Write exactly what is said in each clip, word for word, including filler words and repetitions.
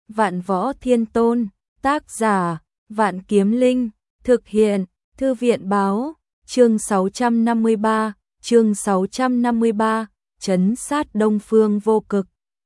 Vạn Võ Thiên Tôn, tác giả, Vạn Kiếm Linh, thực hiện, Thư viện báo, chương sáu trăm năm mươi ba, chương sáu trăm năm mươi ba, trấn sát Đông Phương Vô Cực.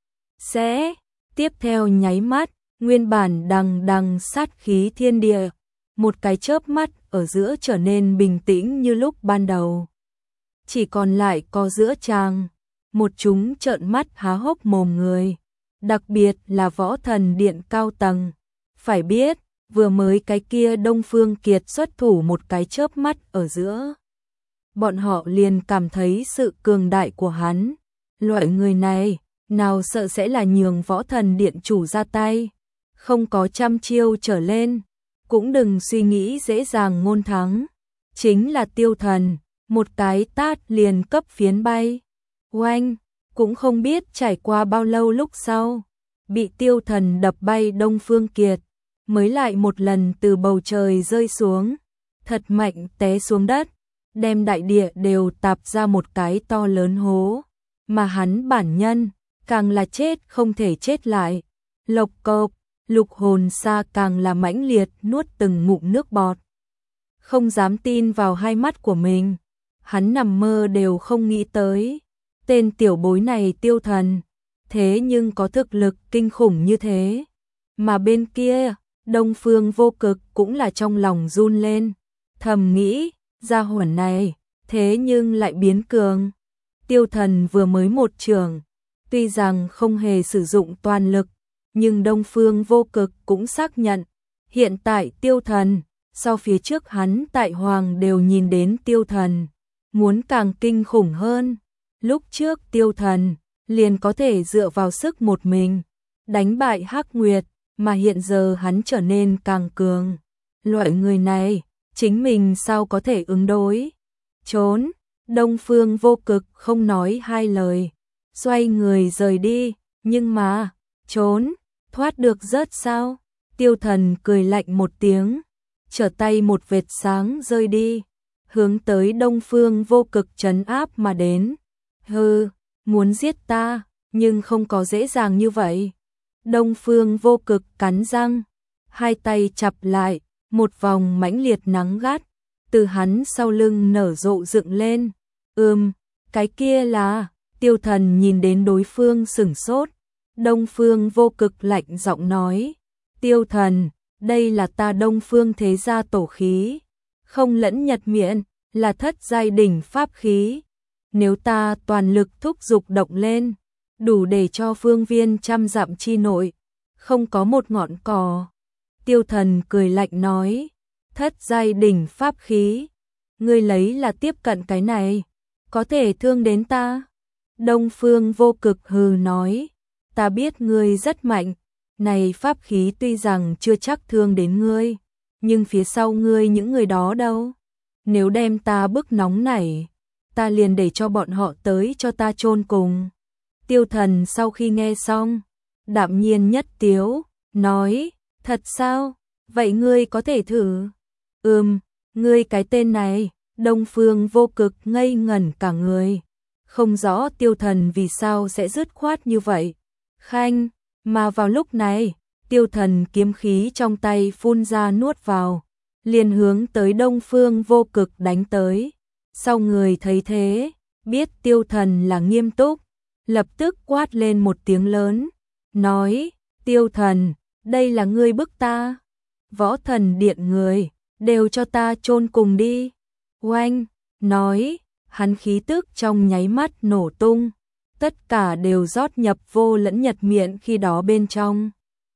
Sẽ, tiếp theo nháy mắt, nguyên bản đằng đằng sát khí thiên địa, một cái chớp mắt ở giữa trở nên bình tĩnh như lúc ban đầu. Chỉ còn lại có giữa tràng, một chúng trợn mắt há hốc mồm người, đặc biệt là Võ Thần Điện cao tầng. Phải biết, vừa mới cái kia Đông Phương Kiệt xuất thủ một cái chớp mắt ở giữa. Bọn họ liền cảm thấy sự cường đại của hắn. Loại người này, nào sợ sẽ là nhường Võ Thần Điện chủ ra tay. Không có trăm chiêu trở lên, cũng đừng suy nghĩ dễ dàng ngôn thắng. Chính là Tiêu Thần, một cái tát liền cấp phiến bay. Oanh, cũng không biết trải qua bao lâu lúc sau, bị Tiêu Thần đập bay Đông Phương Kiệt, mới lại một lần từ bầu trời rơi xuống, thật mạnh té xuống đất, đem đại địa đều tạp ra một cái to lớn hố, mà hắn bản nhân, càng là chết không thể chết lại. Lộc cộc, Lục Hồn Sa càng là mãnh liệt nuốt từng ngụm nước bọt. Không dám tin vào hai mắt của mình, hắn nằm mơ đều không nghĩ tới. Tên tiểu bối này Tiêu Thần, thế nhưng có thực lực kinh khủng như thế. Mà bên kia, Đông Phương Vô Cực cũng là trong lòng run lên, thầm nghĩ, gia hỏa này, thế nhưng lại biến cường. Tiêu Thần vừa mới một trường, tuy rằng không hề sử dụng toàn lực, nhưng Đông Phương Vô Cực cũng xác nhận, hiện tại Tiêu Thần, so phía trước hắn tại Hoàng đều nhìn đến Tiêu Thần, muốn càng kinh khủng hơn. Lúc trước Tiêu Thần liền có thể dựa vào sức một mình đánh bại Hắc Nguyệt, mà hiện giờ hắn trở nên càng cường. Loại người này, chính mình sao có thể ứng đối? Trốn, Đông Phương Vô Cực không nói hai lời, xoay người rời đi, nhưng mà, trốn, thoát được rớt sao? Tiêu Thần cười lạnh một tiếng, trở tay một vệt sáng rơi đi, hướng tới Đông Phương Vô Cực trấn áp mà đến. Hừ, muốn giết ta, nhưng không có dễ dàng như vậy. Đông Phương Vô Cực cắn răng, hai tay chặp lại, một vòng mãnh liệt nắng gắt, từ hắn sau lưng nở rộ dựng lên. Ừm, cái kia là, Tiêu Thần nhìn đến đối phương sửng sốt. Đông Phương Vô Cực lạnh giọng nói, Tiêu Thần, đây là ta Đông Phương thế gia tổ khí, không lẫn nhật miệng, là thất giai đỉnh pháp khí. Nếu ta toàn lực thúc dục động lên, đủ để cho phương viên trăm dặm chi nội, không có một ngọn cỏ. Tiêu Thần cười lạnh nói, thất giai đỉnh pháp khí, ngươi lấy là tiếp cận cái này, có thể thương đến ta. Đông Phương Vô Cực hừ nói, ta biết ngươi rất mạnh, này pháp khí tuy rằng chưa chắc thương đến ngươi, nhưng phía sau ngươi những người đó đâu? Nếu đem ta bức nóng nảy, ta liền để cho bọn họ tới cho ta chôn cùng. Tiêu Thần sau khi nghe xong, đạm nhiên nhất tiếu, nói, thật sao? Vậy ngươi có thể thử? Ừm, ngươi cái tên này. Đông Phương Vô Cực ngây ngẩn cả người, không rõ Tiêu Thần vì sao sẽ dứt khoát như vậy. Khanh, mà vào lúc này, Tiêu Thần kiếm khí trong tay phun ra nuốt vào, liền hướng tới Đông Phương Vô Cực đánh tới. Sau người thấy thế, biết Tiêu Thần là nghiêm túc, lập tức quát lên một tiếng lớn, nói, Tiêu Thần, đây là ngươi bức ta. Võ Thần Điện người, đều cho ta chôn cùng đi. Oanh, nói, hắn khí tức trong nháy mắt nổ tung, tất cả đều rót nhập vô lẫn nhật miện khi đó bên trong.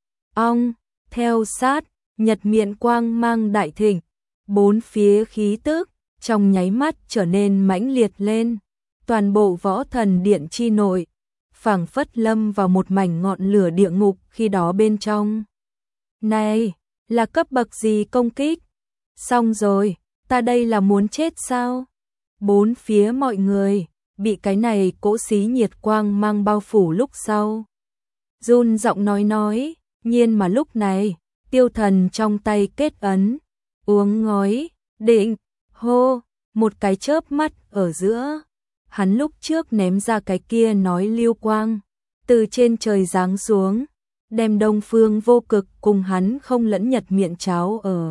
Ong, theo sát, nhật miện quang mang đại thịnh, bốn phía khí tức trong nháy mắt trở nên mãnh liệt lên, toàn bộ Võ Thần Điện chi nội, phảng phất lâm vào một mảnh ngọn lửa địa ngục khi đó bên trong. Này, là cấp bậc gì công kích? Xong rồi, ta đây là muốn chết sao? Bốn phía mọi người, bị cái này cỗ xí nhiệt quang mang bao phủ lúc sau. Run giọng nói nói, nhiên mà lúc này, Tiêu Thần trong tay kết ấn, uống ngói, định, hô, một cái chớp mắt ở giữa. Hắn lúc trước ném ra cái kia nói lưu quang, từ trên trời giáng xuống, đem Đông Phương Vô Cực cùng hắn không lẫn nhật miệng cháo ở.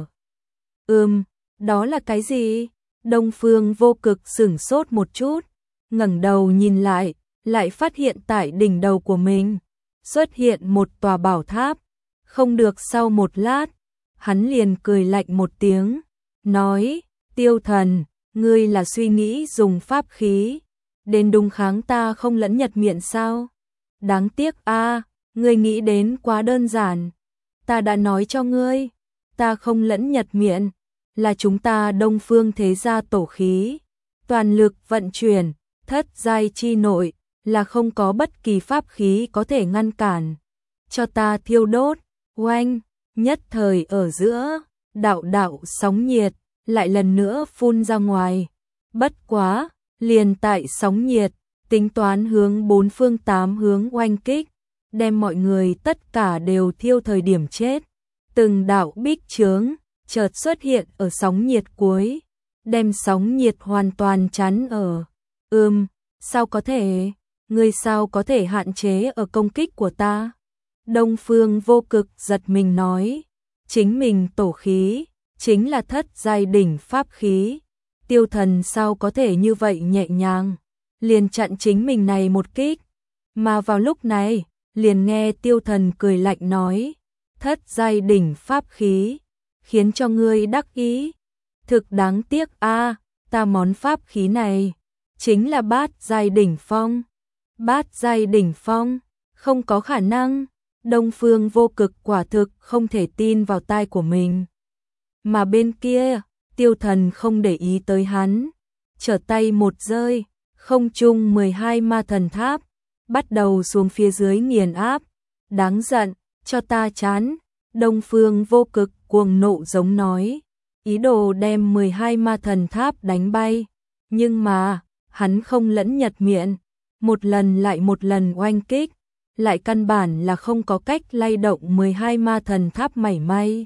Ừm, đó là cái gì? Đông Phương Vô Cực sửng sốt một chút, ngẩng đầu nhìn lại, lại phát hiện tại đỉnh đầu của mình xuất hiện một tòa bảo tháp. Không được, sau một lát, hắn liền cười lạnh một tiếng, nói, Tiêu Thần, ngươi là suy nghĩ dùng pháp khí đến đúng kháng ta không lẫn nhật miệng sao? Đáng tiếc a, ngươi nghĩ đến quá đơn giản. Ta đã nói cho ngươi, ta không lẫn nhật miệng là chúng ta Đông Phương thế gia tổ khí, toàn lực vận chuyển, thất giai chi nội, là không có bất kỳ pháp khí có thể ngăn cản. Cho ta thiêu đốt, oanh, nhất thời ở giữa, đạo đạo sóng nhiệt, lại lần nữa phun ra ngoài. Bất quá, liền tại sóng nhiệt, tính toán hướng bốn phương tám hướng oanh kích, đem mọi người tất cả đều thiêu thời điểm chết. Từng đạo bích chướng chợt xuất hiện ở sóng nhiệt cuối, đem sóng nhiệt hoàn toàn chắn ở. Ừm, sao có thể? Ngươi sao có thể hạn chế ở công kích của ta? Đông Phương Vô Cực giật mình nói, chính mình tổ khí chính là thất giai đỉnh pháp khí, Tiêu Thần sao có thể như vậy nhẹ nhàng liền chặn chính mình này một kích. Mà vào lúc này, liền nghe Tiêu Thần cười lạnh nói, thất giai đỉnh pháp khí, khiến cho ngươi đắc ý. Thực đáng tiếc a, ta món pháp khí này chính là bát giai đỉnh phong. Bát giai đỉnh phong, không có khả năng. Đông Phương Vô Cực quả thực không thể tin vào tai của mình. Mà bên kia, Tiêu Thần không để ý tới hắn, trở tay một rơi, không trung mười hai ma thần tháp bắt đầu xuống phía dưới nghiền áp. Đáng giận, cho ta chán. Đông Phương Vô Cực cuồng nộ giống nói, ý đồ đem mười hai ma thần tháp đánh bay. Nhưng mà, hắn không lẫn nhật miệng, một lần lại một lần oanh kích, lại căn bản là không có cách lay động mười hai ma thần tháp mảy may.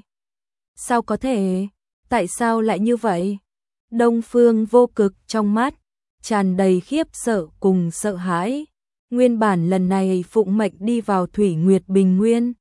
Sao có thể? Tại sao lại như vậy? Đông Phương Vô Cực trong mắt tràn đầy khiếp sợ cùng sợ hãi. Nguyên bản lần này phụng mệnh đi vào Thủy Nguyệt Bình Nguyên,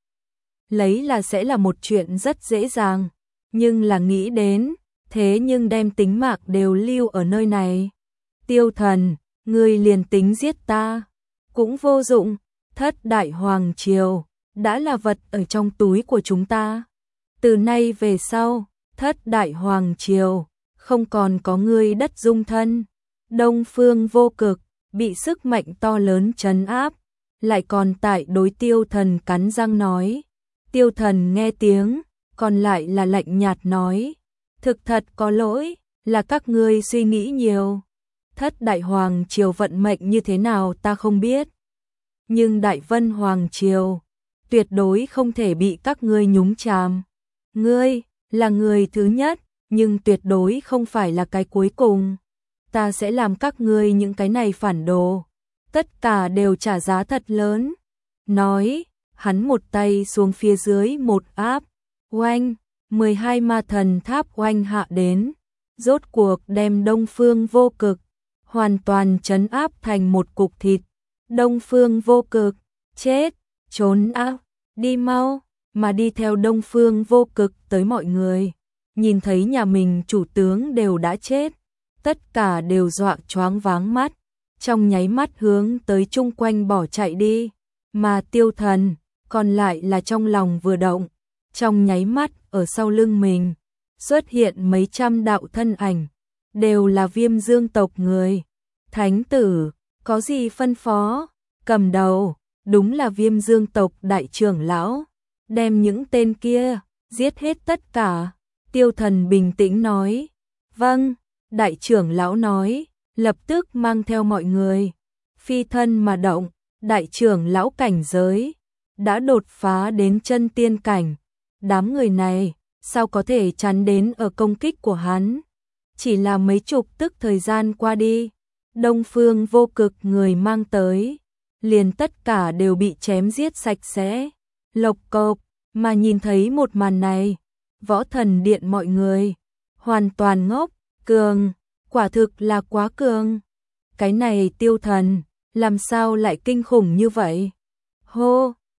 lấy là sẽ là một chuyện rất dễ dàng, nhưng là nghĩ đến, thế nhưng đem tính mạng đều lưu ở nơi này. Tiêu Thần, ngươi liền tính giết ta cũng vô dụng, thất đại hoàng triều đã là vật ở trong túi của chúng ta. Từ nay về sau, thất đại hoàng triều không còn có ngươi đất dung thân. Đông Phương Vô Cực bị sức mạnh to lớn trấn áp, lại còn tại đối Tiêu Thần cắn răng nói. Tiêu Thần nghe tiếng, còn lại là lạnh nhạt nói, thực thật có lỗi, là các ngươi suy nghĩ nhiều. Thất đại hoàng triều vận mệnh như thế nào ta không biết, nhưng Đại Vân hoàng triều tuyệt đối không thể bị các ngươi nhúng chàm. Ngươi là người thứ nhất, nhưng tuyệt đối không phải là cái cuối cùng. Ta sẽ làm các ngươi những cái này phản đồ, tất cả đều trả giá thật lớn. Nói, hắn một tay xuống phía dưới một áp, oanh, mười hai ma thần tháp oanh hạ đến, rốt cuộc đem Đông Phương Vô Cực hoàn toàn trấn áp thành một cục thịt. Đông Phương Vô Cực, chết, trốn áp, đi mau. Mà đi theo Đông Phương Vô Cực tới mọi người, nhìn thấy nhà mình chủ tướng đều đã chết, tất cả đều dọa choáng váng mắt, trong nháy mắt hướng tới chung quanh bỏ chạy đi. Mà Tiêu Thần còn lại là trong lòng vừa động, trong nháy mắt ở sau lưng mình xuất hiện mấy trăm đạo thân ảnh, đều là Viêm Dương tộc người. Thánh tử, có gì phân phó? Cầm đầu đúng là Viêm Dương tộc đại trưởng lão, đem những tên kia giết hết tất cả. Tiêu Thần bình tĩnh nói, vâng. Đại trưởng lão nói, lập tức mang theo mọi người phi thân mà động. Đại trưởng lão cảnh giới đã đột phá đến chân tiên cảnh, đám người này sao có thể chắn đến ở công kích của hắn. Chỉ là mấy chục tức thời gian qua đi, Đông Phương Vô Cực người mang tới liền tất cả đều bị chém giết sạch sẽ. Lộc cộc, mà nhìn thấy một màn này, Võ Thần Điện mọi người hoàn toàn ngốc. Cường, quả thực là quá cường. Cái này Tiêu Thần làm sao lại kinh khủng như vậy? Hô,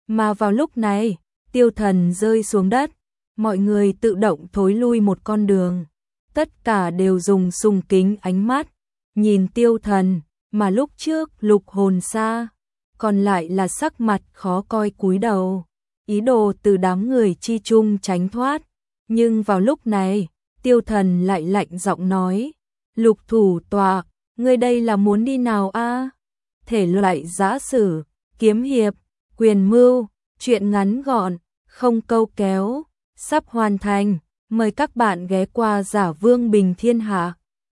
Mà vào lúc này, Tiêu Thần rơi xuống đất, mọi người tự động thối lui một con đường. Tất cả đều dùng sùng kính ánh mắt, nhìn Tiêu Thần, mà lúc trước Lục Hồn Sa còn lại là sắc mặt khó coi cúi đầu, ý đồ từ đám người chi chung tránh thoát. Nhưng vào lúc này, Tiêu Thần lại lạnh giọng nói, Lục thủ tọa, ngươi đây là muốn đi nào a? Thể loại giã sử, kiếm hiệp, quyền mưu, chuyện ngắn gọn, không câu kéo, sắp hoàn thành, mời các bạn ghé qua Giả Vương Bình Thiên Hạ.